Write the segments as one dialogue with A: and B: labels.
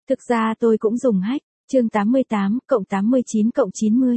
A: Thực ra tôi cũng dùng hack. Chương 88 cộng 89 cộng 90.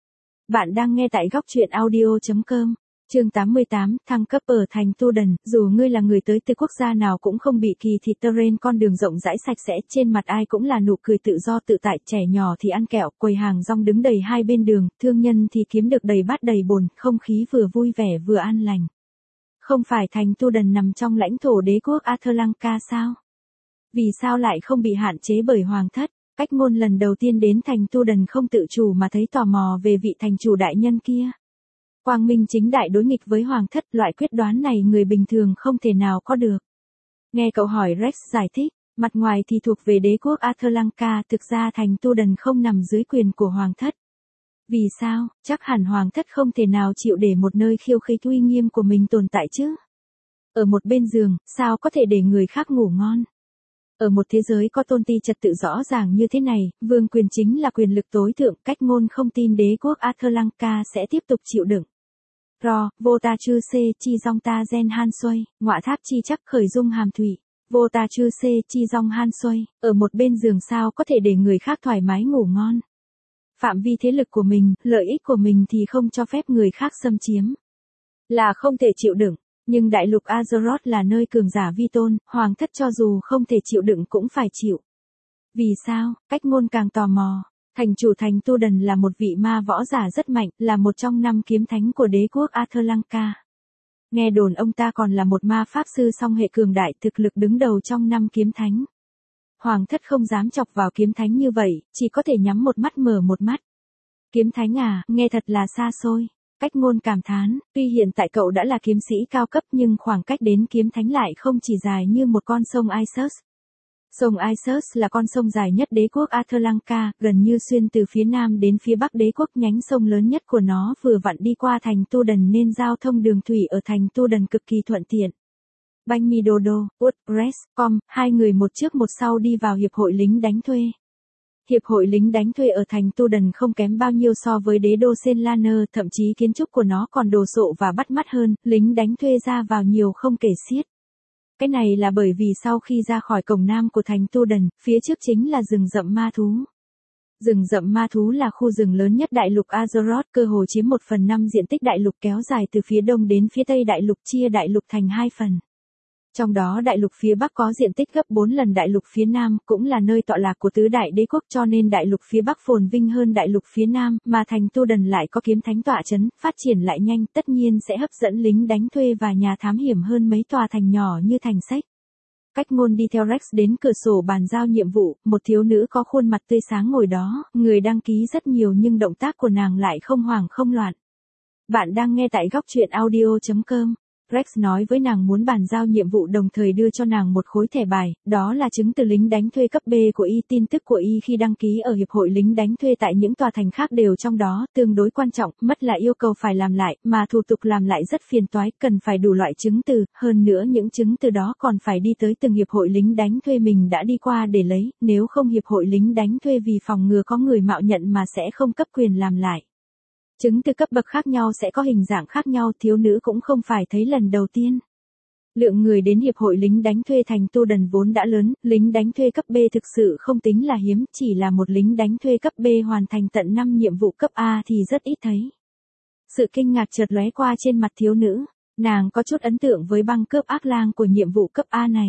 A: Bạn đang nghe tại góc truyện audio.com. Chương 88, thăng cấp ở thành Tudan. Dù ngươi là người tới từ quốc gia nào cũng không bị kỳ thị terrain, con đường rộng rãi sạch sẽ, trên mặt ai cũng là nụ cười tự do tự tại, trẻ nhỏ thì ăn kẹo, quầy hàng rong đứng đầy hai bên đường, thương nhân thì kiếm được đầy bát đầy bồn, không khí vừa vui vẻ vừa an lành. Không phải thành Tudan nằm trong lãnh thổ đế quốc Athlanka sao? Vì sao lại không bị hạn chế bởi hoàng thất? Cách Ngôn lần đầu tiên đến thành Tudan không tự chủ mà thấy tò mò về vị thành chủ đại nhân kia. Quang minh chính đại đối nghịch với hoàng thất, loại quyết đoán này người bình thường không thể nào có được. Nghe cậu hỏi, Rex giải thích, mặt ngoài thì thuộc về đế quốc Athlanka, thực ra thành Tudan không nằm dưới quyền của hoàng thất. Vì sao? Chắc hẳn hoàng thất không thể nào chịu để một nơi khiêu khích uy nghiêm của mình tồn tại chứ. Ở một bên giường, sao có thể để người khác ngủ ngon? Ở một thế giới có tôn ti trật tự rõ ràng như thế này, vương quyền chính là quyền lực tối thượng, Cách Ngôn không tin đế quốc Athlanka sẽ tiếp tục chịu đựng. Ro, vô ta chư se, chi dong ta gen han xoay, ngọa tháp chi chắc khởi dung hàm thủy. Vô ta chư se, chi dong han xoay, ở một bên giường sao có thể để người khác thoải mái ngủ ngon. Phạm vi thế lực của mình, lợi ích của mình thì không cho phép người khác xâm chiếm. Là không thể chịu đựng. Nhưng đại lục Azeroth là nơi cường giả vi tôn, hoàng thất cho dù không thể chịu đựng cũng phải chịu. Vì sao? Cách Ngôn càng tò mò. Thành chủ thành Tudan là một vị ma võ giả rất mạnh, là một trong 5 kiếm thánh của đế quốc Athlanka. Nghe đồn ông ta còn là một ma pháp sư song hệ cường đại, thực lực đứng đầu trong 5 kiếm thánh. Hoàng thất không dám chọc vào kiếm thánh như vậy, chỉ có thể nhắm một mắt mở một mắt. Kiếm thánh à, nghe thật là xa xôi. Cách Ngôn cảm thán, tuy hiện tại cậu đã là kiếm sĩ cao cấp nhưng khoảng cách đến kiếm thánh lại không chỉ dài như một con sông Isus. Sông Isus là con sông dài nhất đế quốc Athlanka, gần như xuyên từ phía nam đến phía bắc đế quốc, nhánh sông lớn nhất của nó vừa vặn đi qua thành Tudan nên giao thông đường thủy ở thành Tudan cực kỳ thuận tiện. Banh Mi Dodo, WordPress.com, hai người một trước một sau đi vào hiệp hội lính đánh thuê. Hiệp hội lính đánh thuê ở thành Tudan không kém bao nhiêu so với đế đô Senlaner, thậm chí kiến trúc của nó còn đồ sộ và bắt mắt hơn, lính đánh thuê ra vào nhiều không kể xiết. Cái này là bởi vì sau khi ra khỏi cổng nam của thành Tudan, phía trước chính là rừng rậm ma thú. Rừng rậm ma thú là khu rừng lớn nhất đại lục Azeroth, cơ hồ chiếm 1/5 diện tích đại lục, kéo dài từ phía đông đến phía tây đại lục, chia đại lục thành 2 phần. Trong đó đại lục phía Bắc có diện tích gấp 4 lần đại lục phía Nam, cũng là nơi tọa lạc của tứ đại đế quốc, cho nên đại lục phía Bắc phồn vinh hơn đại lục phía Nam, mà thành Tudan lại có kiếm thánh tọa chấn, phát triển lại nhanh, tất nhiên sẽ hấp dẫn lính đánh thuê và nhà thám hiểm hơn mấy tòa thành nhỏ như thành Sách. Cách Ngôn đi theo Rex đến cửa sổ bàn giao nhiệm vụ, một thiếu nữ có khuôn mặt tươi sáng ngồi đó, người đăng ký rất nhiều nhưng động tác của nàng lại không hoảng không loạn. Bạn đang nghe tại góc truyện audio.com. Rex nói với nàng muốn bàn giao nhiệm vụ, đồng thời đưa cho nàng một khối thẻ bài, đó là chứng từ lính đánh thuê cấp B của y. Tin tức của y khi đăng ký ở hiệp hội lính đánh thuê tại những tòa thành khác đều trong đó, tương đối quan trọng, mất là yêu cầu phải làm lại, mà thủ tục làm lại rất phiền toái, cần phải đủ loại chứng từ, hơn nữa những chứng từ đó còn phải đi tới từng hiệp hội lính đánh thuê mình đã đi qua để lấy, nếu không hiệp hội lính đánh thuê vì phòng ngừa có người mạo nhận mà sẽ không cấp quyền làm lại. Chứng từ cấp bậc khác nhau sẽ có hình dạng khác nhau, thiếu nữ cũng không phải thấy lần đầu tiên. Lượng người đến hiệp hội lính đánh thuê thành Tudan vốn đã lớn, lính đánh thuê cấp B thực sự không tính là hiếm, chỉ là một lính đánh thuê cấp B hoàn thành tận 5 nhiệm vụ cấp A thì rất ít thấy. Sự kinh ngạc chợt lóe qua trên mặt thiếu nữ, nàng có chút ấn tượng với băng cướp ác lang của nhiệm vụ cấp A này.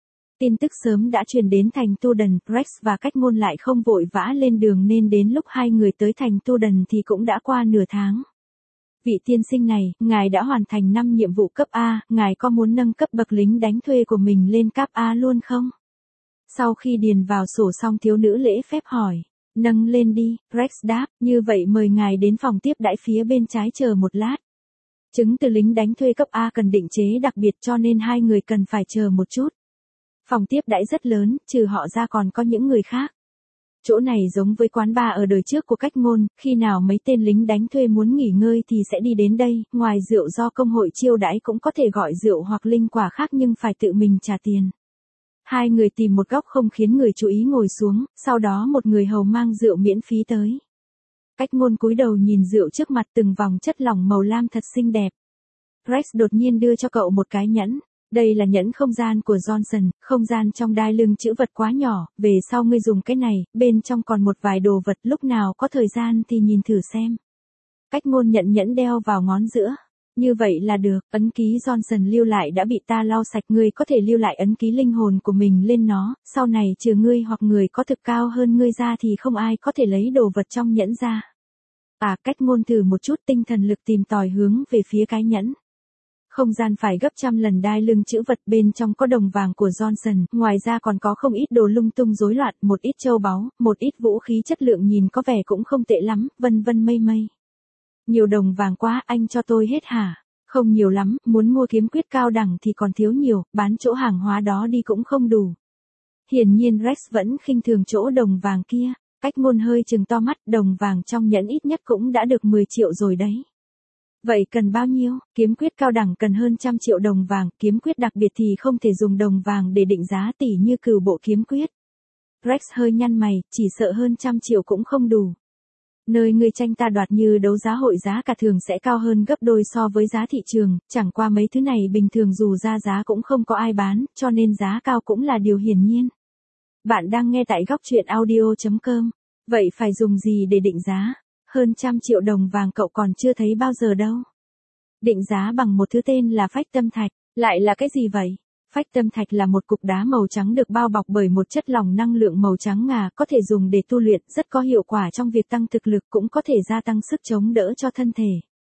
A: Tin tức sớm đã truyền đến thành Tudan, Rex và Cách Ngôn lại không vội vã lên đường nên đến lúc hai người tới thành Tudan thì cũng đã qua nửa tháng. Vị tiên sinh này, ngài đã hoàn thành 5 nhiệm vụ cấp A, ngài có muốn nâng cấp bậc lính đánh thuê của mình lên cấp A luôn không? Sau khi điền vào sổ xong thiếu nữ lễ phép hỏi, nâng lên đi, Rex đáp, như vậy mời ngài đến phòng tiếp đãi phía bên trái chờ một lát. Chứng từ lính đánh thuê cấp A cần định chế đặc biệt cho nên hai người cần phải chờ một chút. Phòng tiếp đãi rất lớn, trừ họ ra còn có những người khác. Chỗ này giống với quán bar ở đời trước của Cách Ngôn, khi nào mấy tên lính đánh thuê muốn nghỉ ngơi thì sẽ đi đến đây, ngoài rượu do công hội chiêu đãi cũng có thể gọi rượu hoặc linh quả khác nhưng phải tự mình trả tiền. Hai người tìm một góc không khiến người chú ý ngồi xuống, sau đó một người hầu mang rượu miễn phí tới. Cách Ngôn cúi đầu nhìn rượu trước mặt, từng vòng chất lỏng màu lam thật xinh đẹp. Rex đột nhiên đưa cho cậu một cái nhẫn. Đây là nhẫn không gian của Johnson, không gian trong đai lưng chữ vật quá nhỏ, về sau ngươi dùng cái này, bên trong còn một vài đồ vật, lúc nào có thời gian thì nhìn thử xem. Cách ngôn nhận nhẫn đeo vào ngón giữa. Như vậy là được, ấn ký Johnson lưu lại đã bị ta lau sạch, ngươi có thể lưu lại ấn ký linh hồn của mình lên nó, sau này trừ ngươi hoặc người có thực cao hơn ngươi ra thì không ai có thể lấy đồ vật trong nhẫn ra. Cách ngôn thử một chút tinh thần lực tìm tòi hướng về phía cái nhẫn. Không gian phải gấp trăm lần đai lưng chữ vật, bên trong có đồng vàng của Johnson, ngoài ra còn có không ít đồ lung tung rối loạn, một ít châu báu, một ít vũ khí chất lượng nhìn có vẻ cũng không tệ lắm, vân vân mây mây. Nhiều đồng vàng quá, anh cho tôi hết hả? Không nhiều lắm, muốn mua kiếm quyết cao đẳng thì còn thiếu nhiều, bán chỗ hàng hóa đó đi cũng không đủ. Hiển nhiên Rex vẫn khinh thường chỗ đồng vàng kia, cách ngôn hơi chừng to mắt, đồng vàng trong nhẫn ít nhất cũng đã được 10 triệu rồi đấy. Vậy cần bao nhiêu? Kiếm quyết cao đẳng cần hơn 100 triệu đồng vàng, kiếm quyết đặc biệt thì không thể dùng đồng vàng để định giá tỉ như cửu bộ kiếm quyết. Rex hơi nhăn mày, chỉ sợ hơn 100 triệu cũng không đủ. Nơi người tranh ta đoạt như đấu giá hội giá cả thường sẽ cao hơn gấp đôi so với giá thị trường, chẳng qua mấy thứ này bình thường dù ra giá cũng không có ai bán, cho nên giá cao cũng là điều hiển nhiên. Bạn đang nghe tại góc truyện audio.com. Vậy phải dùng gì để định giá? Hơn 100 triệu đồng vàng cậu còn chưa thấy bao giờ đâu. Định giá bằng một thứ tên là phách tâm thạch. Lại là cái gì vậy? Phách tâm thạch là một cục đá màu trắng được bao bọc bởi một chất lỏng năng lượng màu trắng ngà, có thể dùng để tu luyện, rất có hiệu quả trong việc tăng thực lực, cũng có thể gia tăng sức chống đỡ cho thân thể.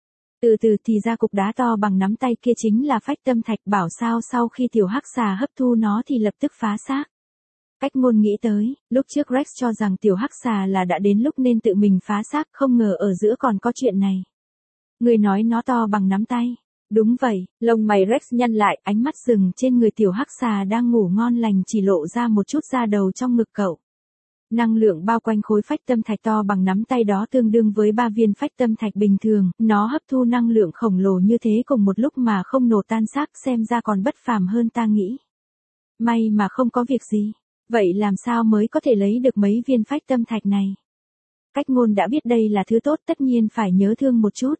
A: Từ từ thì ra cục đá to bằng nắm tay kia chính là phách tâm thạch, bảo sao sau khi tiểu hắc xà hấp thu nó thì lập tức phá xác. Cách ngôn nghĩ tới, lúc trước Rex cho rằng tiểu hắc xà là đã đến lúc nên tự mình phá xác, không ngờ ở giữa còn có chuyện này. Người nói nó to bằng nắm tay. Đúng vậy, lông mày Rex nhăn lại, ánh mắt dừng trên người tiểu hắc xà đang ngủ ngon lành, chỉ lộ ra một chút da đầu trong ngực cậu. Năng lượng bao quanh khối phách tâm thạch to bằng nắm tay đó tương đương với 3 viên phách tâm thạch bình thường, nó hấp thu năng lượng khổng lồ như thế cùng một lúc mà không nổ tan xác, xem ra còn bất phàm hơn ta nghĩ. May mà không có việc gì. Vậy làm sao mới có thể lấy được mấy viên phách tâm thạch này? Cách ngôn đã biết đây là thứ tốt, tất nhiên phải nhớ thương một chút.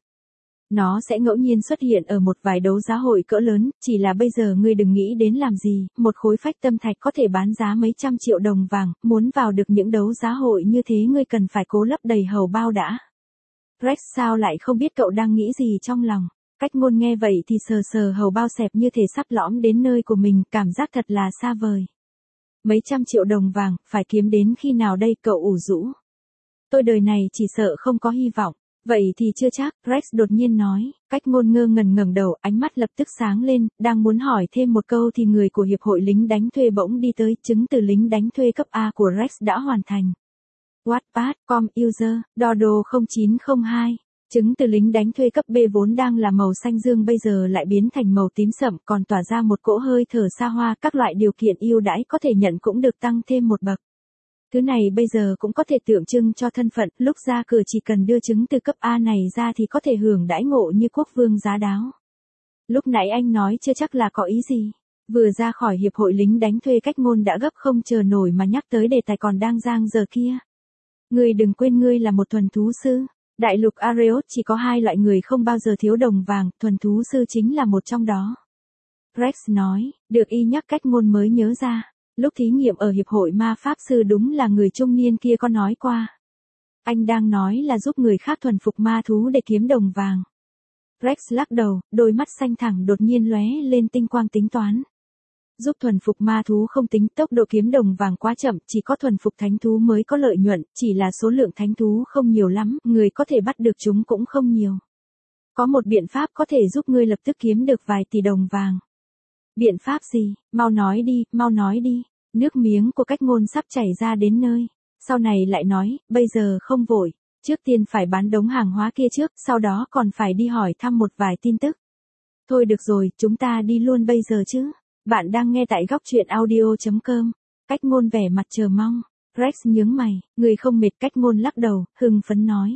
A: Nó sẽ ngẫu nhiên xuất hiện ở một vài đấu giá hội cỡ lớn, chỉ là bây giờ ngươi đừng nghĩ đến làm gì, một khối phách tâm thạch có thể bán giá mấy trăm triệu đồng vàng, muốn vào được những đấu giá hội như thế ngươi cần phải cố lấp đầy hầu bao đã. Rex sao lại không biết cậu đang nghĩ gì trong lòng? Cách ngôn nghe vậy thì sờ sờ hầu bao xẹp như thể sắp lõm đến nơi của mình, cảm giác thật là xa vời. Mấy trăm triệu đồng vàng, phải kiếm đến khi nào đây, cậu ủ rũ? Tôi đời này chỉ sợ không có hy vọng. Vậy thì chưa chắc, Rex đột nhiên nói. Cách ngôn ngơ ngẩn ngẩng đầu, ánh mắt lập tức sáng lên, đang muốn hỏi thêm một câu thì người của hiệp hội lính đánh thuê bỗng đi tới, chứng từ lính đánh thuê cấp A của Rex đã hoàn thành. Wattpad, com user, Dodo 0902. Chứng từ lính đánh thuê cấp B vốn đang là màu xanh dương bây giờ lại biến thành màu tím sậm, còn tỏa ra một cỗ hơi thở xa hoa, các loại điều kiện ưu đãi có thể nhận cũng được tăng thêm một bậc. Thứ này bây giờ cũng có thể tượng trưng cho thân phận, lúc ra cửa chỉ cần đưa chứng từ cấp A này ra thì có thể hưởng đãi ngộ như quốc vương giá đáo. Lúc nãy anh nói chưa chắc là có ý gì. Vừa ra khỏi hiệp hội lính đánh thuê, cách ngôn đã gấp không chờ nổi mà nhắc tới đề tài còn đang dang dở kia. Ngươi đừng quên ngươi là một thuần thú sư. Đại lục Areos chỉ có 2 loại người không bao giờ thiếu đồng vàng, thuần thú sư chính là một trong đó. Rex nói, được y nhắc cách ngôn mới nhớ ra. Lúc thí nghiệm ở hiệp hội ma pháp sư đúng là người trung niên kia có nói qua. Anh đang nói là giúp người khác thuần phục ma thú để kiếm đồng vàng. Rex lắc đầu, đôi mắt xanh thẳm đột nhiên lóe lên tinh quang tính toán. Giúp thuần phục ma thú không tính, tốc độ kiếm đồng vàng quá chậm, chỉ có thuần phục thánh thú mới có lợi nhuận, chỉ là số lượng thánh thú không nhiều lắm, người có thể bắt được chúng cũng không nhiều. Có một biện pháp có thể giúp ngươi lập tức kiếm được vài tỷ đồng vàng. Biện pháp gì? Mau nói đi, mau nói đi. Nước miếng của cách ngôn sắp chảy ra đến nơi. Sau này lại nói, bây giờ không vội. Trước tiên phải bán đống hàng hóa kia trước, sau đó còn phải đi hỏi thăm một vài tin tức. Thôi được rồi, chúng ta đi luôn bây giờ chứ. Bạn đang nghe tại góc truyện audio.com. Cách ngôn vẻ mặt chờ mong. Rex nhướng mày, người không mệt, cách ngôn lắc đầu, hưng phấn nói.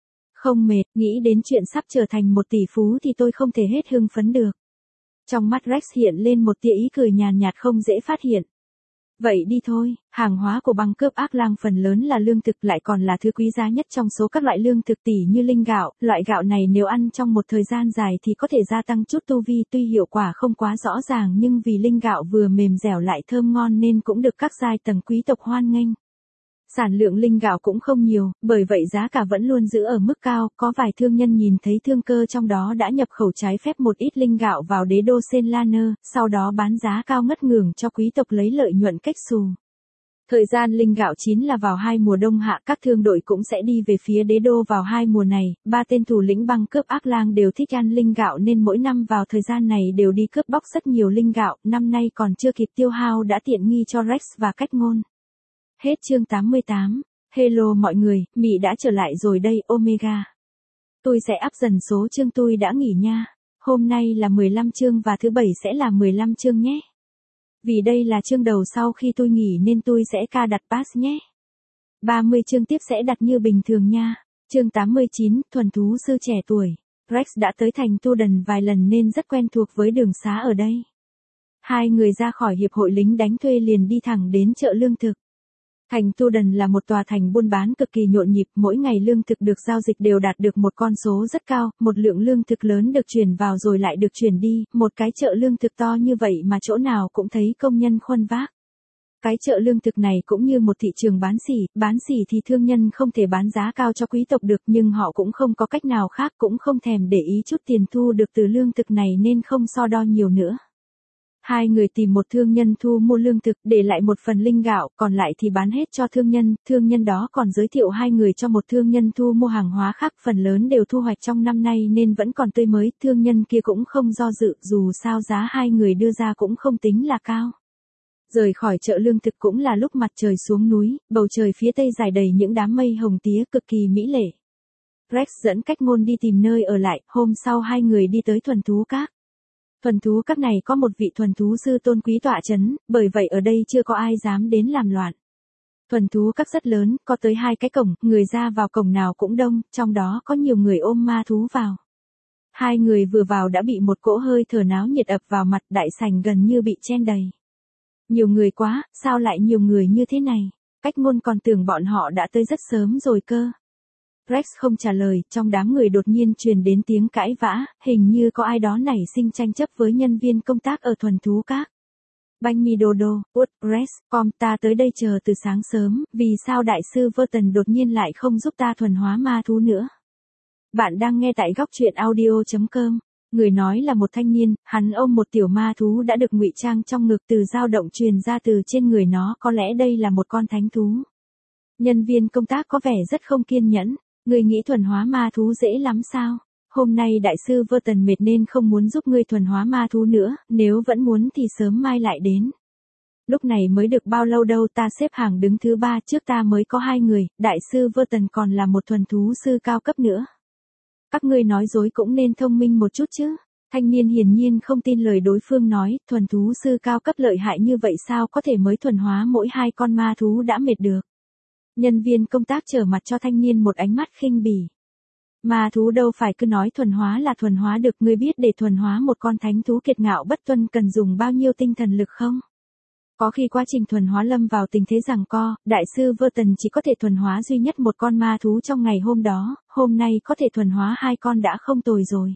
A: Không mệt, nghĩ đến chuyện sắp trở thành một tỷ phú thì tôi không thể hết hưng phấn được. Trong mắt Rex hiện lên một tia ý cười nhàn nhạt không dễ phát hiện. Vậy đi thôi, hàng hóa của băng cướp ác lang phần lớn là lương thực, lại còn là thứ quý giá nhất trong số các loại lương thực, tỉ như linh gạo. Loại gạo này nếu ăn trong một thời gian dài thì có thể gia tăng chút tu vi, tuy hiệu quả không quá rõ ràng nhưng vì linh gạo vừa mềm dẻo lại thơm ngon nên cũng được các giai tầng quý tộc hoan nghênh. Sản lượng linh gạo cũng không nhiều, bởi vậy giá cả vẫn luôn giữ ở mức cao, có vài thương nhân nhìn thấy thương cơ trong đó đã nhập khẩu trái phép một ít linh gạo vào đế đô Senlaner, sau đó bán giá cao ngất ngưởng cho quý tộc lấy lợi nhuận cách xù. Thời gian linh gạo chín là vào 2 mùa đông hạ, các thương đội cũng sẽ đi về phía đế đô vào 2 mùa này. 3 tên thủ lĩnh băng cướp ác lang đều thích ăn linh gạo nên mỗi năm vào thời gian này đều đi cướp bóc rất nhiều linh gạo, năm nay còn chưa kịp tiêu hao đã tiện nghi cho Rex và Cách Ngôn. Hết chương 88. Hello mọi người, Mị đã trở lại rồi đây Omega. Tôi sẽ up dần số chương tôi đã nghỉ nha. Hôm nay là 15 chương và thứ 7 sẽ là 15 chương nhé. Vì đây là chương đầu sau khi tôi nghỉ nên tôi sẽ đặt pass nhé. 30 chương tiếp sẽ đặt như bình thường nha. Chương 89, thuần thú sư trẻ tuổi. Rex đã tới thành Tudan vài lần nên rất quen thuộc với đường xá ở đây. Hai người ra khỏi hiệp hội lính đánh thuê liền đi thẳng đến chợ lương thực. Thành Tudan là một tòa thành buôn bán cực kỳ nhộn nhịp, mỗi ngày lương thực được giao dịch đều đạt được một con số rất cao, một lượng lương thực lớn được chuyển vào rồi lại được chuyển đi, một cái chợ lương thực to như vậy mà chỗ nào cũng thấy công nhân khuân vác. Cái chợ lương thực này cũng như một thị trường bán sỉ thì thương nhân không thể bán giá cao cho quý tộc được nhưng họ cũng không có cách nào khác, cũng không thèm để ý chút tiền thu được từ lương thực này nên không so đo nhiều nữa. Hai người tìm một thương nhân thu mua lương thực, để lại một phần linh gạo, còn lại thì bán hết cho thương nhân đó còn giới thiệu hai người cho một thương nhân thu mua hàng hóa khác, phần lớn đều thu hoạch trong năm nay nên vẫn còn tươi mới, thương nhân kia cũng không do dự, dù sao giá hai người đưa ra cũng không tính là cao. Rời khỏi chợ lương thực cũng là lúc mặt trời xuống núi, bầu trời phía tây rải đầy những đám mây hồng tía cực kỳ mỹ lệ. Rex dẫn Cách Ngôn đi tìm nơi ở lại, hôm sau hai người đi tới thuần thú các. Thuần thú các này có một vị thuần thú sư tôn quý tọa chấn, bởi vậy ở đây chưa có ai dám đến làm loạn. Thuần thú các rất lớn, có tới 2 cái cổng, người ra vào cổng nào cũng đông, trong đó có nhiều người ôm ma thú vào. Hai người vừa vào đã bị một cỗ hơi thở náo nhiệt ập vào mặt, đại sảnh gần như bị chen đầy. Nhiều người quá, sao lại nhiều người như thế này? Cách Ngôn còn tưởng bọn họ đã tới rất sớm rồi cơ. Rex không trả lời, trong đám người đột nhiên truyền đến tiếng cãi vã, hình như có ai đó nảy sinh tranh chấp với nhân viên công tác ở thuần thú các. Banh mi Dodo, Rex, ta tới đây chờ từ sáng sớm, vì sao đại sư Verton đột nhiên lại không giúp ta thuần hóa ma thú nữa? Bạn đang nghe tại góc truyện audio.com. Người nói là một thanh niên, hắn ôm một tiểu ma thú đã được ngụy trang trong ngực, từ dao động truyền ra từ trên người nó, có lẽ đây là một con thánh thú. Nhân viên công tác có vẻ rất không kiên nhẫn. Ngươi nghĩ thuần hóa ma thú dễ lắm sao? Hôm nay đại sư Verton mệt nên không muốn giúp ngươi thuần hóa ma thú nữa, nếu vẫn muốn thì sớm mai lại đến. Lúc này mới được bao lâu đâu, ta xếp hàng đứng thứ 3, trước ta mới có 2 người, đại sư Verton còn là một thuần thú sư cao cấp nữa. Các ngươi nói dối cũng nên thông minh một chút chứ. Thanh niên hiển nhiên không tin lời đối phương nói, thuần thú sư cao cấp lợi hại như vậy sao có thể mới thuần hóa mỗi 2 con ma thú đã mệt được. Nhân viên công tác trở mặt cho thanh niên một ánh mắt khinh bỉ. Ma thú đâu phải cứ nói thuần hóa là thuần hóa được, ngươi biết để thuần hóa một con thánh thú kiệt ngạo bất tuân cần dùng bao nhiêu tinh thần lực không? Có khi quá trình thuần hóa lâm vào tình thế giằng co, đại sư Verton chỉ có thể thuần hóa duy nhất một con ma thú trong ngày hôm đó, hôm nay có thể thuần hóa 2 con đã không tồi rồi.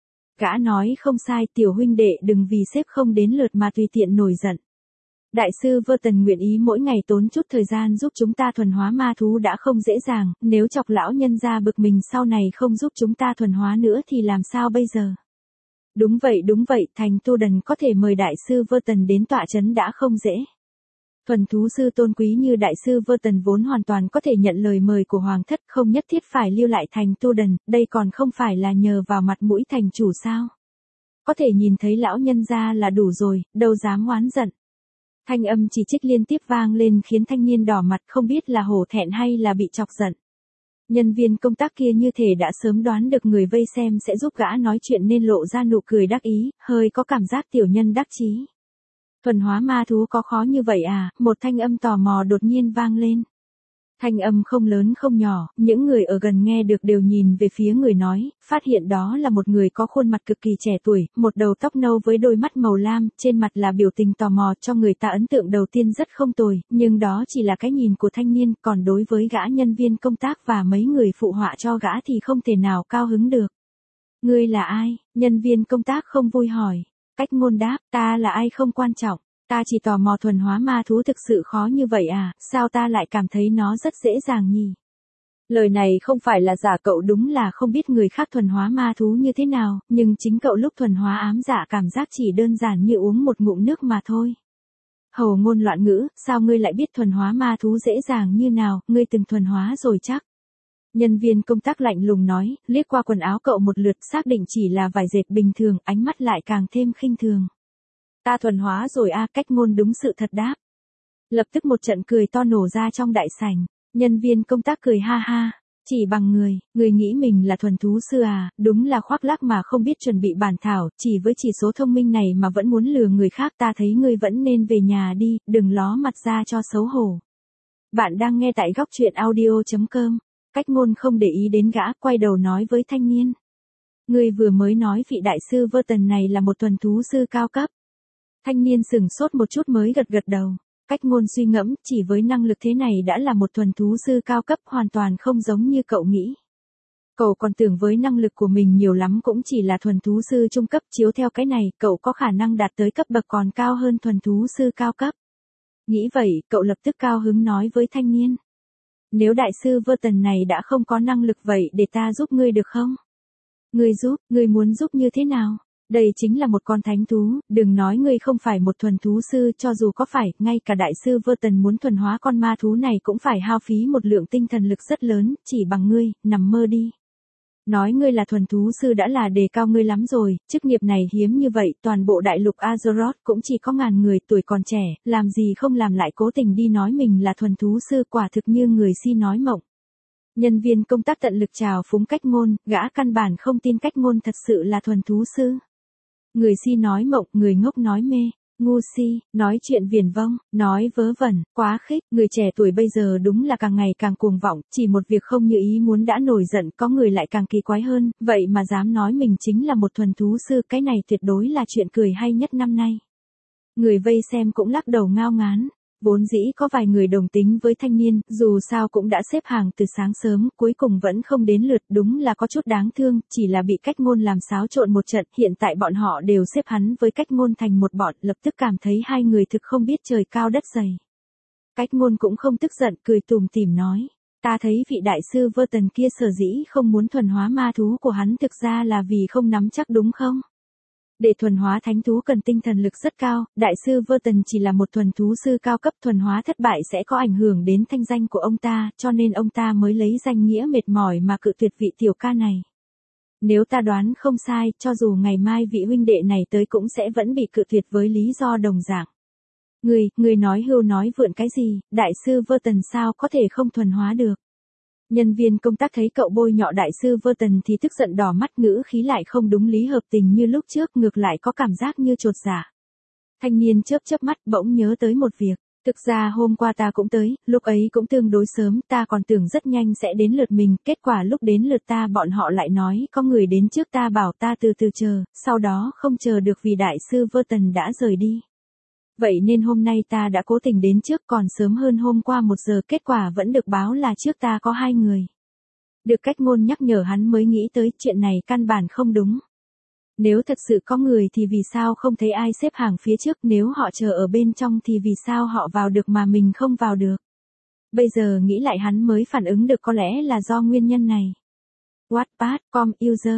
A: Gã nói không sai, tiểu huynh đệ đừng vì sếp không đến lượt mà tùy tiện nổi giận. Đại sư Verton nguyện ý mỗi ngày tốn chút thời gian giúp chúng ta thuần hóa ma thú đã không dễ dàng, nếu chọc lão nhân ra bực mình sau này không giúp chúng ta thuần hóa nữa thì làm sao bây giờ? Đúng vậy, thành Tudan có thể mời đại sư Verton đến tọa chấn đã không dễ. Thuần thú sư tôn quý như đại sư Verton vốn hoàn toàn có thể nhận lời mời của hoàng thất, không nhất thiết phải lưu lại thành Tudan, đây còn không phải là nhờ vào mặt mũi thành chủ sao? Có thể nhìn thấy lão nhân ra là đủ rồi, đâu dám oán giận. Thanh âm chỉ trích liên tiếp vang lên khiến thanh niên đỏ mặt, không biết là hổ thẹn hay là bị chọc giận. Nhân viên công tác kia như thể đã sớm đoán được người vây xem sẽ giúp gã nói chuyện nên lộ ra nụ cười đắc ý, hơi có cảm giác tiểu nhân đắc chí. Thuần hóa ma thú có khó như vậy à? Một thanh âm tò mò đột nhiên vang lên. Thanh âm không lớn không nhỏ, những người ở gần nghe được đều nhìn về phía người nói, phát hiện đó là một người có khuôn mặt cực kỳ trẻ tuổi, một đầu tóc nâu với đôi mắt màu lam, trên mặt là biểu tình tò mò, cho người ta ấn tượng đầu tiên rất không tồi, nhưng đó chỉ là cái nhìn của thanh niên, còn đối với gã nhân viên công tác và mấy người phụ họa cho gã thì không thể nào cao hứng được. Ngươi là ai? Nhân viên công tác không vui hỏi. Cách Ngôn đáp, ta là ai không quan trọng. Ta chỉ tò mò thuần hóa ma thú thực sự khó như vậy à, sao ta lại cảm thấy nó rất dễ dàng nhỉ? Lời này không phải là giả, cậu đúng là không biết người khác thuần hóa ma thú như thế nào, nhưng chính cậu lúc thuần hóa ám dạ cảm giác chỉ đơn giản như uống một ngụm nước mà thôi. Hầu Ngôn loạn ngữ, sao ngươi lại biết thuần hóa ma thú dễ dàng như nào, ngươi từng thuần hóa rồi chắc. Nhân viên công tác lạnh lùng nói, liếc qua quần áo cậu một lượt xác định chỉ là vải dệt bình thường, ánh mắt lại càng thêm khinh thường. Ta thuần hóa rồi a, Cách Ngôn đúng sự thật đáp. Lập tức một trận cười to nổ ra trong đại sảnh, nhân viên công tác cười ha ha, chỉ bằng người nghĩ mình là thuần thú sư à, đúng là khoác lác mà không biết chuẩn bị bản thảo, chỉ với chỉ số thông minh này mà vẫn muốn lừa người khác, ta thấy ngươi vẫn nên về nhà đi, đừng ló mặt ra cho xấu hổ. Bạn đang nghe tại góc truyện audio.com. Cách Ngôn không để ý đến gã, quay đầu nói với thanh niên. Ngươi vừa mới nói vị đại sư Burton này là một thuần thú sư cao cấp. Thanh niên sửng sốt một chút mới gật gật đầu. Cách Ngôn suy ngẫm, chỉ với năng lực thế này đã là một thuần thú sư cao cấp, hoàn toàn không giống như cậu nghĩ. Cậu còn tưởng với năng lực của mình nhiều lắm cũng chỉ là thuần thú sư trung cấp, chiếu theo cái này, cậu có khả năng đạt tới cấp bậc còn cao hơn thuần thú sư cao cấp. Nghĩ vậy, cậu lập tức cao hứng nói với thanh niên. Nếu đại sư Burton này đã không có năng lực vậy để ta giúp ngươi được không? Ngươi muốn giúp như thế nào? Đây chính là một con thánh thú, đừng nói ngươi không phải một thuần thú sư, cho dù có phải, ngay cả đại sư Burton muốn thuần hóa con ma thú này cũng phải hao phí một lượng tinh thần lực rất lớn, chỉ bằng ngươi, nằm mơ đi. Nói ngươi là thuần thú sư đã là đề cao ngươi lắm rồi, chức nghiệp này hiếm như vậy, toàn bộ đại lục Azeroth cũng chỉ có ngàn người, tuổi còn trẻ, làm gì không làm lại cố tình đi nói mình là thuần thú sư, quả thực như người si nói mộng. Nhân viên công tác tận lực chào phúng Cách Ngôn, gã căn bản không tin Cách Ngôn thật sự là thuần thú sư. Người si nói mộng, người ngốc nói mê. Ngu si, nói chuyện viển vông, nói vớ vẩn, quá khích, người trẻ tuổi bây giờ đúng là càng ngày càng cuồng vọng, chỉ một việc không như ý muốn đã nổi giận, có người lại càng kỳ quái hơn, vậy mà dám nói mình chính là một thuần thú sư, cái này tuyệt đối là chuyện cười hay nhất năm nay. Người vây xem cũng lắc đầu ngao ngán. Vốn dĩ có vài người đồng tính với thanh niên, dù sao cũng đã xếp hàng từ sáng sớm, cuối cùng vẫn không đến lượt, đúng là có chút đáng thương, chỉ là bị Cách Ngôn làm xáo trộn một trận, hiện tại bọn họ đều xếp hắn với Cách Ngôn thành một bọn, lập tức cảm thấy hai người thực không biết trời cao đất dày. Cách Ngôn cũng không tức giận, cười tủm tỉm nói, ta thấy vị đại sư Burton kia sở dĩ không muốn thuần hóa ma thú của hắn thực ra là vì không nắm chắc đúng không? Để thuần hóa thánh thú cần tinh thần lực rất cao, đại sư Burton chỉ là một thuần thú sư cao cấp, thuần hóa thất bại sẽ có ảnh hưởng đến thanh danh của ông ta, cho nên ông ta mới lấy danh nghĩa mệt mỏi mà cự tuyệt vị tiểu ca này. Nếu ta đoán không sai, cho dù ngày mai vị huynh đệ này tới cũng sẽ vẫn bị cự tuyệt với lý do đồng dạng. Người nói hưu nói vượn cái gì, đại sư Burton sao có thể không thuần hóa được. Nhân viên công tác thấy cậu bôi nhọ đại sư Burton thì tức giận đỏ mắt, ngữ khí lại không đúng lý hợp tình như lúc trước, ngược lại có cảm giác như chột dạ. Thanh niên chớp mắt bỗng nhớ tới một việc. Thực ra hôm qua ta cũng tới, lúc ấy cũng tương đối sớm, ta còn tưởng rất nhanh sẽ đến lượt mình, kết quả lúc đến lượt ta bọn họ lại nói có người đến trước, ta bảo ta từ từ chờ, sau đó không chờ được vì đại sư Burton đã rời đi. Vậy nên hôm nay ta đã cố tình đến trước, còn sớm hơn hôm qua 1 giờ, kết quả vẫn được báo là trước ta có 2 người. Được Cách Ngôn nhắc nhở hắn mới nghĩ tới chuyện này căn bản không đúng. Nếu thật sự có người thì vì sao không thấy ai xếp hàng phía trước, nếu họ chờ ở bên trong thì vì sao họ vào được mà mình không vào được. Bây giờ nghĩ lại hắn mới phản ứng được có lẽ là do nguyên nhân này. Wattpad.com user,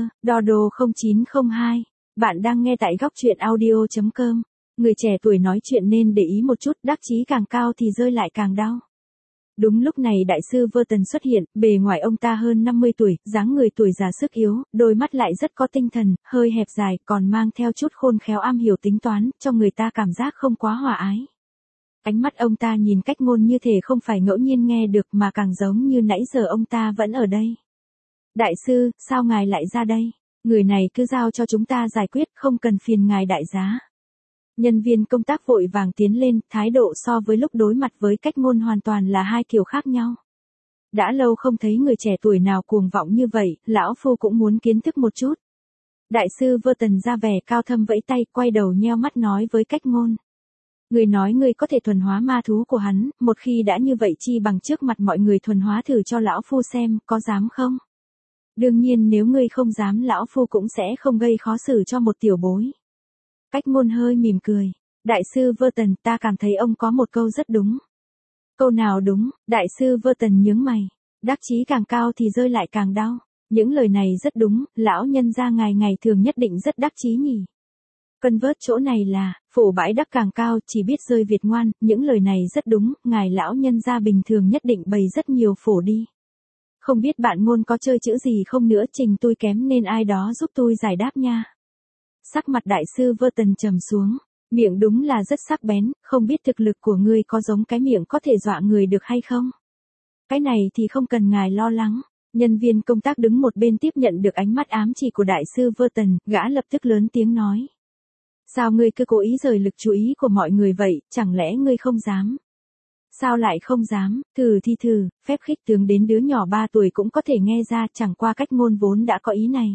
A: Dodo0902. Bạn đang nghe tại góc truyện audio.com. Người trẻ tuổi nói chuyện nên để ý một chút, đắc chí càng cao thì rơi lại càng đau. Đúng lúc này đại sư Burton xuất hiện, bề ngoài ông ta hơn 50 tuổi, dáng người tuổi già sức yếu, đôi mắt lại rất có tinh thần, hơi hẹp dài, còn mang theo chút khôn khéo am hiểu tính toán, cho người ta cảm giác không quá hòa ái. Ánh mắt ông ta nhìn Cách Ngôn như thể không phải ngẫu nhiên nghe được mà càng giống như nãy giờ ông ta vẫn ở đây. Đại sư, sao ngài lại ra đây? Người này cứ giao cho chúng ta giải quyết, không cần phiền ngài đại giá. Nhân viên công tác vội vàng tiến lên, thái độ so với lúc đối mặt với Cách Ngôn hoàn toàn là hai kiểu khác nhau. Đã lâu không thấy người trẻ tuổi nào cuồng vọng như vậy, lão phu cũng muốn kiến thức một chút. Đại sư Vơ Tần ra vẻ cao thâm vẫy tay, quay đầu nheo mắt nói với Cách Ngôn. Người nói người có thể thuần hóa ma thú của hắn, một khi đã như vậy chi bằng trước mặt mọi người thuần hóa thử cho lão phu xem, có dám không? Đương nhiên nếu ngươi không dám lão phu cũng sẽ không gây khó xử cho một tiểu bối. Cách Ngôn hơi mỉm cười. Đại sư Vơ Tần, ta cảm thấy ông có một câu rất đúng. Câu nào đúng? Đại sư Vơ Tần nhướng mày. Đắc chí càng cao thì rơi lại càng đau. Những lời này rất đúng, lão nhân gia ngài ngày thường nhất định rất đắc chí nhỉ. Cân vớt chỗ này là, phổ bãi đắc càng cao chỉ biết rơi Việt ngoan, những lời này rất đúng, ngài lão nhân gia bình thường nhất định bày rất nhiều phổ đi. Không biết bạn Ngôn có chơi chữ gì không nữa, trình tôi kém nên ai đó giúp tôi giải đáp nha. Sắc mặt đại sư Vơ Tần trầm xuống, miệng đúng là rất sắc bén, không biết thực lực của ngươi có giống cái miệng có thể dọa người được hay không? Cái này thì không cần ngài lo lắng. Nhân viên công tác đứng một bên tiếp nhận được ánh mắt ám chỉ của đại sư Vơ Tần, gã lập tức lớn tiếng nói. Sao ngươi cứ cố ý rời lực chú ý của mọi người vậy, chẳng lẽ ngươi không dám? Sao lại không dám, thử thì thử, phép khích tướng đến đứa nhỏ 3 tuổi cũng có thể nghe ra, chẳng qua Cách Ngôn vốn đã có ý này.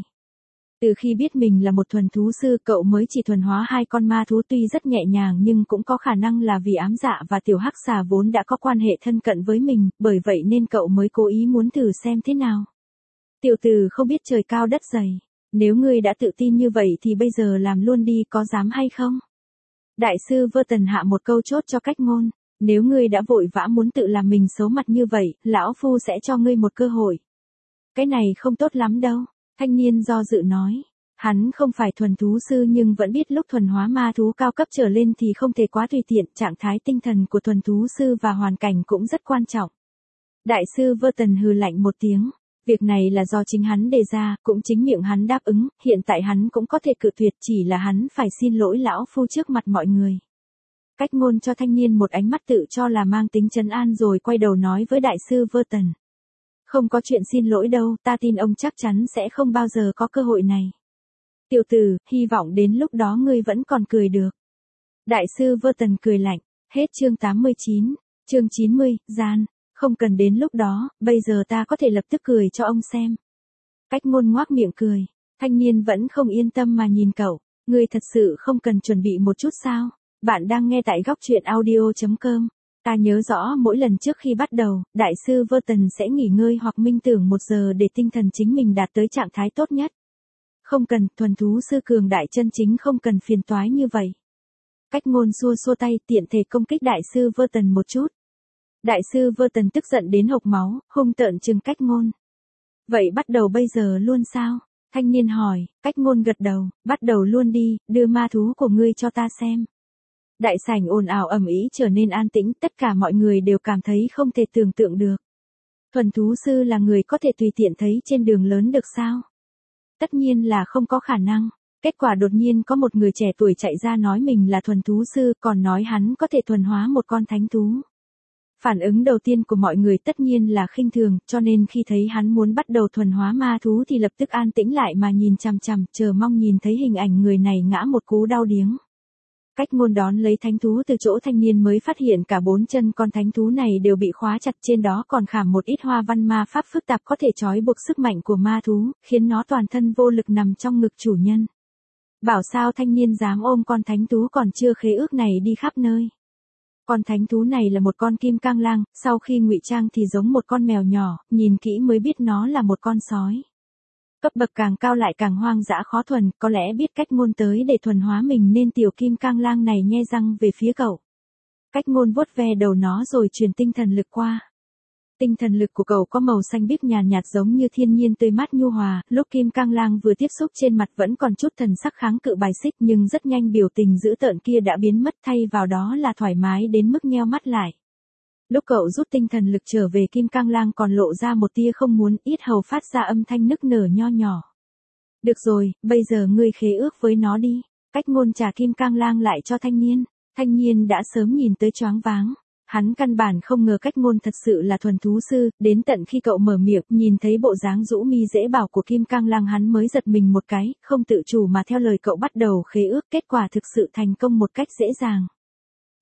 A: Từ khi biết mình là một thuần thú sư, cậu mới chỉ thuần hóa 2 con ma thú, tuy rất nhẹ nhàng nhưng cũng có khả năng là vì ám dạ và tiểu hắc xà vốn đã có quan hệ thân cận với mình, bởi vậy nên cậu mới cố ý muốn thử xem thế nào. Tiểu tử không biết trời cao đất dày, nếu ngươi đã tự tin như vậy thì bây giờ làm luôn đi, có dám hay không? Đại sư Vơ Tần hạ một câu chốt cho Cách Ngôn, nếu ngươi đã vội vã muốn tự làm mình xấu mặt như vậy, lão phu sẽ cho ngươi một cơ hội. Cái này không tốt lắm đâu. Thanh niên do dự nói, hắn không phải thuần thú sư nhưng vẫn biết lúc thuần hóa ma thú cao cấp trở lên thì không thể quá tùy tiện, trạng thái tinh thần của thuần thú sư và hoàn cảnh cũng rất quan trọng. Đại sư Vơ Tần hừ lạnh một tiếng, việc này là do chính hắn đề ra, cũng chính miệng hắn đáp ứng, hiện tại hắn cũng có thể cự tuyệt, chỉ là hắn phải xin lỗi lão phu trước mặt mọi người. Cách Ngôn cho thanh niên một ánh mắt tự cho là mang tính trấn an rồi quay đầu nói với đại sư Vơ Tần. Không có chuyện xin lỗi đâu, ta tin ông chắc chắn sẽ không bao giờ có cơ hội này. Tiểu tử, hy vọng đến lúc đó ngươi vẫn còn cười được. Đại sư Vơ Tần cười lạnh, hết chương 89, chương 90, gian, không cần đến lúc đó, bây giờ ta có thể lập tức cười cho ông xem. Cách Ngôn ngoác miệng cười, thanh niên vẫn không yên tâm mà nhìn cậu, ngươi thật sự không cần chuẩn bị một chút sao? Bạn đang nghe tại góc truyện audio.com. Ta nhớ rõ mỗi lần trước khi bắt đầu, đại sư Vơ Tần sẽ nghỉ ngơi hoặc minh tưởng 1 giờ để tinh thần chính mình đạt tới trạng thái tốt nhất. Không cần, thuần thú sư cường đại chân chính không cần phiền toái như vậy. Cách Ngôn xua xua tay tiện thể công kích đại sư Vơ Tần một chút. Đại sư Vơ Tần tức giận đến hộc máu, hung tợn trừng Cách Ngôn. Vậy bắt đầu bây giờ luôn sao? Thanh niên hỏi. Cách Ngôn gật đầu, bắt đầu luôn đi, đưa ma thú của ngươi cho ta xem. Đại sảnh ồn ào ầm ĩ trở nên an tĩnh, tất cả mọi người đều cảm thấy không thể tưởng tượng được. Thuần thú sư là người có thể tùy tiện thấy trên đường lớn được sao? Tất nhiên là không có khả năng. Kết quả đột nhiên có một người trẻ tuổi chạy ra nói mình là thuần thú sư, còn nói hắn có thể thuần hóa một con thánh thú. Phản ứng đầu tiên của mọi người tất nhiên là khinh thường, cho nên khi thấy hắn muốn bắt đầu thuần hóa ma thú thì lập tức an tĩnh lại mà nhìn chằm chằm, chờ mong nhìn thấy hình ảnh người này ngã một cú đau điếng. Cách Ngôn đón lấy thánh thú từ chỗ thanh niên mới phát hiện cả 4 chân con thánh thú này đều bị khóa chặt, trên đó còn khảm một ít hoa văn ma pháp phức tạp có thể trói buộc sức mạnh của ma thú, khiến nó toàn thân vô lực nằm trong ngực chủ nhân. Bảo sao thanh niên dám ôm con thánh thú còn chưa khế ước này đi khắp nơi. Con thánh thú này là một con kim cang lang, sau khi ngụy trang thì giống một con mèo nhỏ, nhìn kỹ mới biết nó là một con sói. Cấp bậc càng cao lại càng hoang dã khó thuần, có lẽ biết Cách Ngôn tới để thuần hóa mình nên tiểu kim cang lang này nhe răng về phía cậu. Cách Ngôn vuốt ve đầu nó rồi truyền tinh thần lực qua. Tinh thần lực của cậu có màu xanh biếc nhàn nhạt giống như thiên nhiên tươi mát nhu hòa, lúc kim cang lang vừa tiếp xúc trên mặt vẫn còn chút thần sắc kháng cự bài xích nhưng rất nhanh biểu tình dữ tợn kia đã biến mất, thay vào đó là thoải mái đến mức nheo mắt lại. Lúc cậu rút tinh thần lực trở về, kim cang lang còn lộ ra một tia không muốn, yết hầu phát ra âm thanh nức nở nho nhỏ. Được rồi, bây giờ ngươi khế ước với nó đi. Cách Ngôn trả kim cang lang lại cho thanh niên. Thanh niên đã sớm nhìn tới choáng váng. Hắn căn bản không ngờ Cách Ngôn thật sự là thuần thú sư, đến tận khi cậu mở miệng, nhìn thấy bộ dáng rũ mi dễ bảo của kim cang lang hắn mới giật mình một cái, không tự chủ mà theo lời cậu bắt đầu khế ước, kết quả thực sự thành công một cách dễ dàng.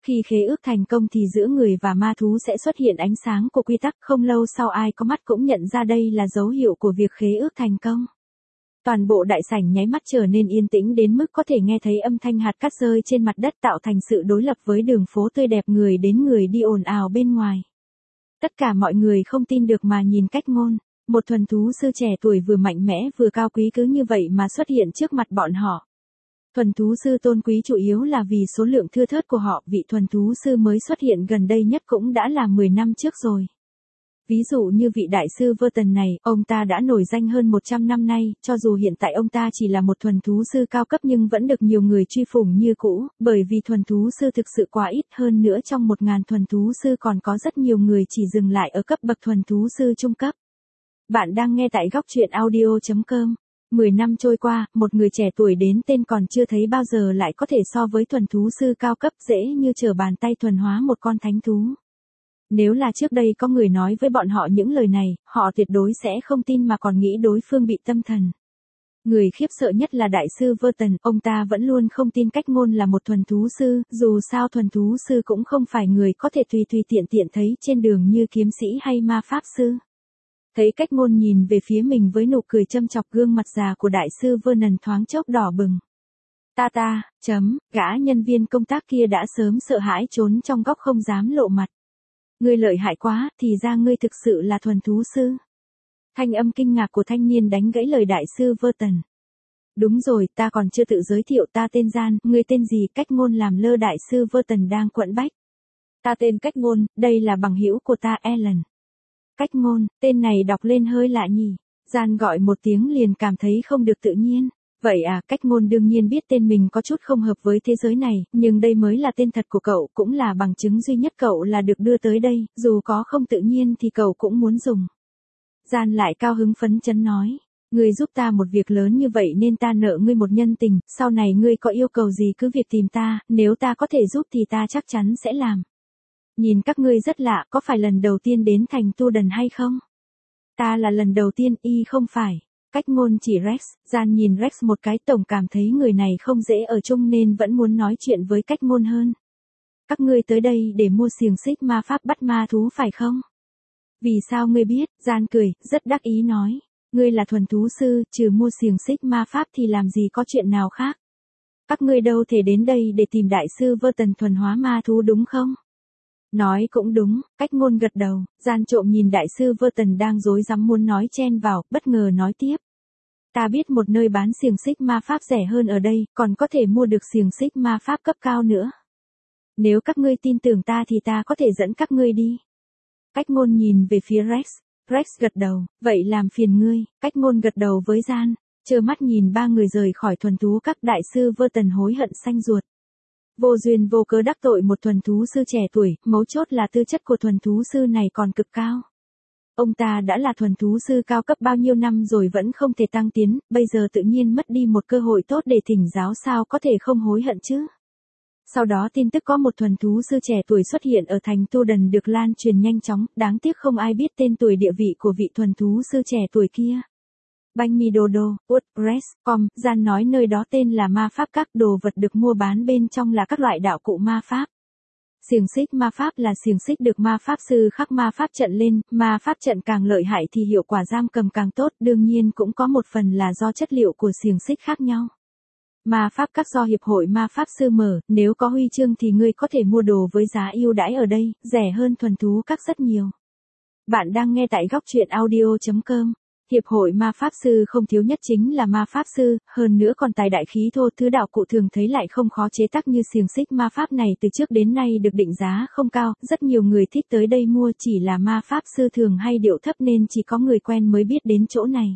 A: Khi khế ước thành công thì giữa người và ma thú sẽ xuất hiện ánh sáng của quy tắc, không lâu sau ai có mắt cũng nhận ra đây là dấu hiệu của việc khế ước thành công. Toàn bộ đại sảnh nháy mắt trở nên yên tĩnh đến mức có thể nghe thấy âm thanh hạt cát rơi trên mặt đất tạo thành sự đối lập với đường phố tươi đẹp người đến người đi ồn ào bên ngoài. Tất cả mọi người không tin được mà nhìn Cách Ngôn, một thuần thú sư trẻ tuổi vừa mạnh mẽ vừa cao quý cứ như vậy mà xuất hiện trước mặt bọn họ. Thuần thú sư tôn quý chủ yếu là vì số lượng thưa thớt của họ, vị thuần thú sư mới xuất hiện gần đây nhất cũng đã là 10 năm trước rồi. Ví dụ như vị đại sư Verton này, ông ta đã nổi danh hơn 100 năm nay, cho dù hiện tại ông ta chỉ là một thuần thú sư cao cấp nhưng vẫn được nhiều người truy phủng như cũ, bởi vì thuần thú sư thực sự quá ít, hơn nữa trong 1000 thuần thú sư còn có rất nhiều người chỉ dừng lại ở cấp bậc thuần thú sư trung cấp. Bạn đang nghe tại góc truyện audio.com. 10 năm trôi qua, một người trẻ tuổi đến tên còn chưa thấy bao giờ lại có thể so với thuần thú sư cao cấp, dễ như trở bàn tay thuần hóa một con thánh thú. Nếu là trước đây có người nói với bọn họ những lời này, họ tuyệt đối sẽ không tin mà còn nghĩ đối phương bị tâm thần. Người khiếp sợ nhất là đại sư Verton, ông ta vẫn luôn không tin Cách Ngôn là một thuần thú sư, dù sao thuần thú sư cũng không phải người có thể tùy tiện thấy trên đường như kiếm sĩ hay ma pháp sư. Thấy Cách Ngôn nhìn về phía mình với nụ cười châm chọc, gương mặt già của đại sư Vernon thoáng chốc đỏ bừng. Gã nhân viên công tác kia đã sớm sợ hãi trốn trong góc không dám lộ mặt. Ngươi lợi hại quá, thì ra ngươi thực sự là thuần thú sư. Thanh âm kinh ngạc của thanh niên đánh gãy lời đại sư Verton. Đúng rồi, ta còn chưa tự giới thiệu, ta tên Gian, ngươi tên gì? Cách Ngôn làm lơ đại sư Verton đang quẫn bách. Ta tên Cách Ngôn, đây là bằng hữu của ta Ellen. Cách Ngôn, tên này đọc lên hơi lạ nhỉ. Gian gọi một tiếng liền cảm thấy không được tự nhiên. Vậy à, Cách Ngôn đương nhiên biết tên mình có chút không hợp với thế giới này, nhưng đây mới là tên thật của cậu, cũng là bằng chứng duy nhất cậu là được đưa tới đây, dù có không tự nhiên thì cậu cũng muốn dùng. Gian lại cao hứng phấn chấn nói, ngươi giúp ta một việc lớn như vậy nên ta nợ ngươi một nhân tình, sau này ngươi có yêu cầu gì cứ việc tìm ta, nếu ta có thể giúp thì ta chắc chắn sẽ làm. Nhìn các ngươi rất lạ, có phải lần đầu tiên đến thành Tu Đần hay không? Ta là lần đầu tiên, không phải. Cách Ngôn chỉ Rex, Gian nhìn Rex một cái, tổng cảm thấy người này không dễ ở chung nên vẫn muốn nói chuyện với Cách Ngôn hơn. Các ngươi tới đây để mua xiềng xích ma pháp bắt ma thú phải không? Vì sao ngươi biết? Gian cười, rất đắc ý nói. Ngươi là thuần thú sư, trừ mua xiềng xích ma pháp thì làm gì có chuyện nào khác? Các ngươi đâu thể đến đây để tìm đại sư Verton thuần hóa ma thú đúng không? Nói cũng đúng, Cách Ngôn gật đầu, Gian trộm nhìn đại sư Verton đang rối rắm muốn nói chen vào, bất ngờ nói tiếp. Ta biết một nơi bán xiềng xích ma pháp rẻ hơn ở đây, còn có thể mua được xiềng xích ma pháp cấp cao nữa. Nếu các ngươi tin tưởng ta thì ta có thể dẫn các ngươi đi. Cách Ngôn nhìn về phía Rex. Rex gật đầu, vậy làm phiền ngươi. Cách Ngôn gật đầu với Gian, trơ mắt nhìn ba người rời khỏi thuần thú các. Đại sư Verton hối hận xanh ruột. Vô duyên vô cớ đắc tội một thuần thú sư trẻ tuổi, mấu chốt là tư chất của thuần thú sư này còn cực cao. Ông ta đã là thuần thú sư cao cấp bao nhiêu năm rồi vẫn không thể tăng tiến, bây giờ tự nhiên mất đi một cơ hội tốt để thỉnh giáo, sao có thể không hối hận chứ. Sau đó tin tức có một thuần thú sư trẻ tuổi xuất hiện ở thành Tu Đần được lan truyền nhanh chóng, đáng tiếc không ai biết tên tuổi địa vị của vị thuần thú sư trẻ tuổi kia. Banh mi Dodo, WordPress.com, Gian nói nơi đó tên là ma pháp các, đồ vật được mua bán bên trong là các loại đạo cụ ma pháp. Xiềng xích ma pháp là xiềng xích được ma pháp sư khắc ma pháp trận lên, ma pháp trận càng lợi hại thì hiệu quả giam cầm càng tốt, đương nhiên cũng có một phần là do chất liệu của xiềng xích khác nhau. Ma pháp các do hiệp hội ma pháp sư mở, nếu có huy chương thì ngươi có thể mua đồ với giá ưu đãi ở đây, rẻ hơn thuần thú các rất nhiều. Bạn đang nghe tại góc truyện audio.com. Hiệp hội ma pháp sư không thiếu nhất chính là ma pháp sư, hơn nữa còn tài đại khí thô, thứ đạo cụ thường thấy lại không khó chế tác như xiềng xích ma pháp này từ trước đến nay được định giá không cao, rất nhiều người thích tới đây mua, chỉ là ma pháp sư thường hay điệu thấp nên chỉ có người quen mới biết đến chỗ này.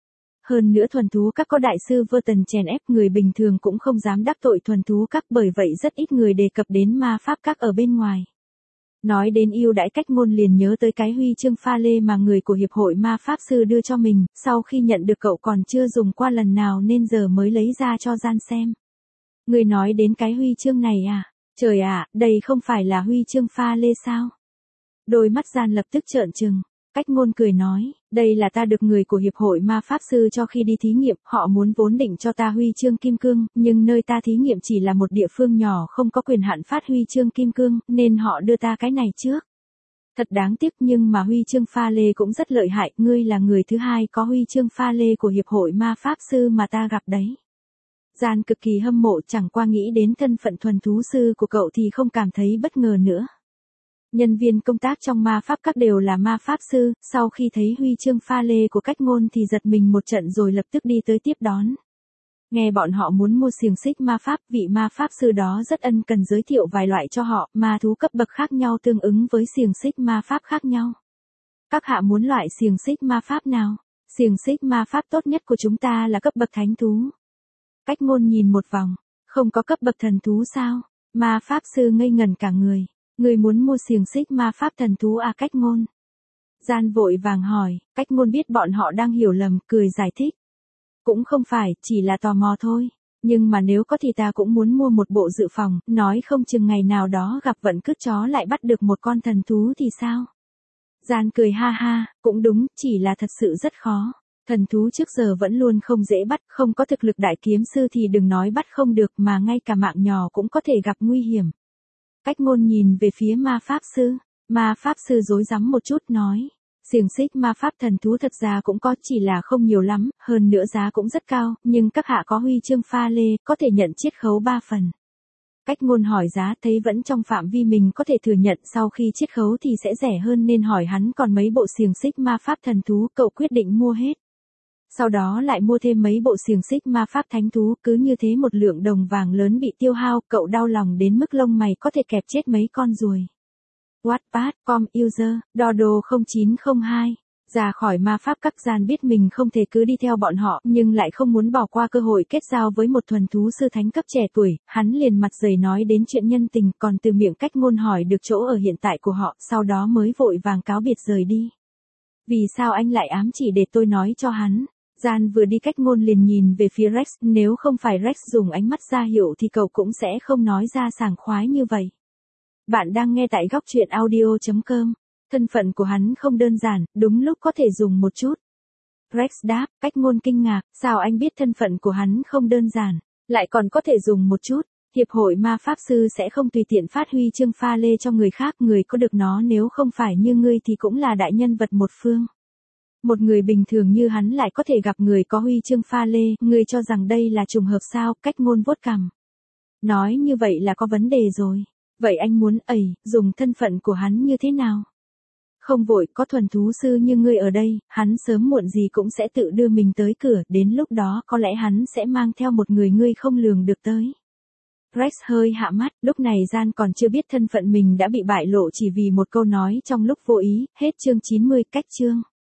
A: Hơn nữa thuần thú các có đại sư Verton chèn ép, người bình thường cũng không dám đắc tội thuần thú các, bởi vậy rất ít người đề cập đến ma pháp các ở bên ngoài. Nói đến ưu đãi, Cách Ngôn liền nhớ tới cái huy chương pha lê mà người của hiệp hội ma pháp sư đưa cho mình, sau khi nhận được cậu còn chưa dùng qua lần nào nên giờ mới lấy ra cho Gian xem. Người nói đến cái huy chương này à? Trời ạ, đây không phải là huy chương pha lê sao? Đôi mắt Gian lập tức trợn trừng. Cách Ngôn cười nói, đây là ta được người của Hiệp hội Ma Pháp Sư cho khi đi thí nghiệm, họ muốn vốn định cho ta huy chương kim cương, nhưng nơi ta thí nghiệm chỉ là một địa phương nhỏ không có quyền hạn phát huy chương kim cương, nên họ đưa ta cái này trước. Thật đáng tiếc nhưng mà huy chương pha lê cũng rất lợi hại, ngươi là người thứ hai có huy chương pha lê của Hiệp hội Ma Pháp Sư mà ta gặp đấy. Gian cực kỳ hâm mộ, chẳng qua nghĩ đến thân phận thuần thú sư của cậu thì không cảm thấy bất ngờ nữa. Nhân viên công tác trong ma pháp các đều là ma pháp sư, sau khi thấy huy chương pha lê của Cách Ngôn thì giật mình một trận rồi lập tức đi tới tiếp đón. Nghe bọn họ muốn mua xiềng xích ma pháp, vị ma pháp sư đó rất ân cần giới thiệu vài loại cho họ, ma thú cấp bậc khác nhau tương ứng với xiềng xích ma pháp khác nhau. Các hạ muốn loại xiềng xích ma pháp nào? Xiềng xích ma pháp tốt nhất của chúng ta là cấp bậc thánh thú. Cách Ngôn nhìn một vòng, không có cấp bậc thần thú sao? Ma pháp sư ngây ngẩn cả người. Người muốn mua xiềng xích ma pháp thần thú à? Cách Ngôn. Gian vội vàng hỏi, Cách Ngôn biết bọn họ đang hiểu lầm, cười giải thích. Cũng không phải, chỉ là tò mò thôi. Nhưng mà nếu có thì ta cũng muốn mua một bộ dự phòng, nói không chừng ngày nào đó gặp vận cứt chó lại bắt được một con thần thú thì sao? Gian cười ha ha, cũng đúng, chỉ là thật sự rất khó. Thần thú trước giờ vẫn luôn không dễ bắt, không có thực lực đại kiếm sư thì đừng nói bắt không được mà ngay cả mạng nhỏ cũng có thể gặp nguy hiểm. Cách Ngôn nhìn về phía ma pháp sư. Ma pháp sư rối rắm một chút nói. Xiềng xích ma pháp thần thú thật ra cũng có, chỉ là không nhiều lắm, hơn nữa giá cũng rất cao, nhưng các hạ có huy chương pha lê, có thể nhận chiết khấu 3 phần. Cách Ngôn hỏi giá thấy vẫn trong phạm vi mình có thể thừa nhận, sau khi chiết khấu thì sẽ rẻ hơn nên hỏi hắn còn mấy bộ xiềng xích ma pháp thần thú, cậu quyết định mua hết. Sau đó lại mua thêm mấy bộ xiềng xích ma pháp thánh thú, cứ như thế một lượng đồng vàng lớn bị tiêu hao, cậu đau lòng đến mức lông mày có thể kẹp chết mấy con ruồi. Wattpad.com user, Dodo 0902. Ra khỏi ma pháp các. Gian biết mình không thể cứ đi theo bọn họ, nhưng lại không muốn bỏ qua cơ hội kết giao với một thuần thú sư thánh cấp trẻ tuổi, hắn liền mặt dày nói đến chuyện nhân tình, còn từ miệng Cách Ngôn hỏi được chỗ ở hiện tại của họ, sau đó mới vội vàng cáo biệt rời đi. Vì sao anh lại ám chỉ để tôi nói cho hắn? Gian vừa đi, Cách Ngôn liền nhìn về phía Rex, nếu không phải Rex dùng ánh mắt ra hiệu thì cậu cũng sẽ không nói ra sảng khoái như vậy. Bạn đang nghe tại góc truyện audio.com. Thân phận của hắn không đơn giản, đúng lúc có thể dùng một chút. Rex đáp. Cách Ngôn kinh ngạc, sao anh biết thân phận của hắn không đơn giản, lại còn có thể dùng một chút? Hiệp hội ma pháp sư sẽ không tùy tiện phát huy chương pha lê cho người khác, người có được nó nếu không phải như ngươi thì cũng là đại nhân vật một phương. Một người bình thường như hắn lại có thể gặp người có huy chương pha lê, ngươi cho rằng đây là trùng hợp sao? Cách Ngôn vuốt cằm. Nói như vậy là có vấn đề rồi. Vậy anh muốn dùng thân phận của hắn như thế nào? Không vội, có thuần thú sư như ngươi ở đây, hắn sớm muộn gì cũng sẽ tự đưa mình tới cửa, đến lúc đó có lẽ hắn sẽ mang theo một người ngươi không lường được tới. Rex hơi hạ mắt, lúc này Gian còn chưa biết thân phận mình đã bị bại lộ chỉ vì một câu nói trong lúc vô ý. Hết chương 90. Cách chương